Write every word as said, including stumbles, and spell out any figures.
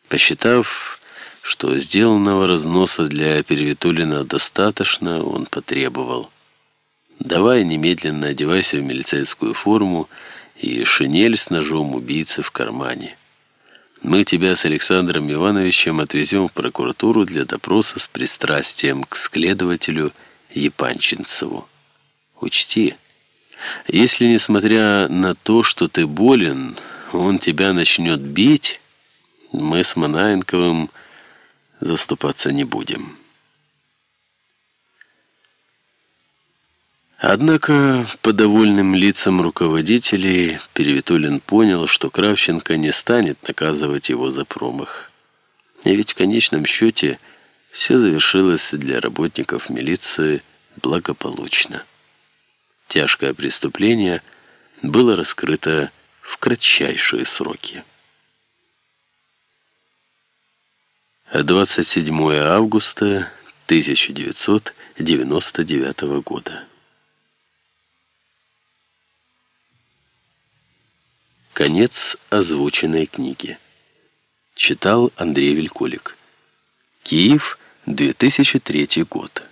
Посчитав, что сделанного разноса для Перевитулина достаточно, он потребовал: «Давай немедленно одевайся в милицейскую форму и шинель с ножом убийцы в кармане. Мы тебя с Александром Ивановичем отвезем в прокуратуру для допроса с пристрастием к следователю Епанчинцеву. Учти, если, несмотря на то, что ты болен, он тебя начнет бить, мы с Манаенковым заступаться не будем». Однако по довольным лицам руководителей Перевитулин понял, что Кравченко не станет наказывать его за промах. И ведь в конечном счете все завершилось для работников милиции благополучно. Тяжкое преступление было раскрыто в кратчайшие сроки. двадцать седьмое августа тысяча девятьсот девяносто девятого года. Конец озвученной книги. Читал Андрей Велькулик. Киев, две тысячи третий год.